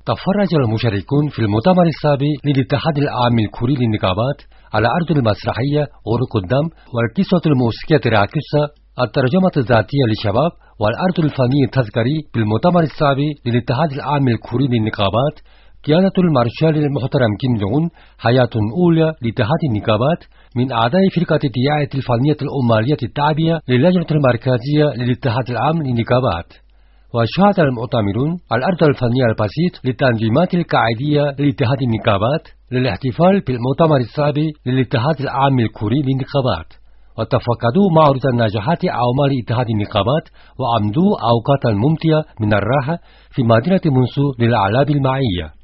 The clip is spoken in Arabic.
تفرج المشاركون في المؤتمر السابق للاتحاد العام الكوري للنقابات على أرض المسرحية غرق الدم والقصة الموسيقية راكسة الترجمة الذاتية للشباب والأرض الفني التذكاري بالمؤتمر السابق للاتحاد العام الكوري للنقابات قيادة المارشال المحترم كيم جونغ أون حياة أولى لاتحاد النقابات من أعضاء فرقة الدعاية الفنية الأمالية التابعة للجنة المركزية للاتحاد العام للنقابات. وشهد المؤتمرون الأرض الفنية البسيط للتنظيمات القاعدية لاتحاد النقابات للاحتفال بالمؤتمر السابق للاتحاد العام الكوري للنقابات، وتفقدوا معرض النجاحات أعمال اتحاد النقابات وأمضوا أوقاتا ممتعة من الراحة في مدينة منسو للأعلام المائية.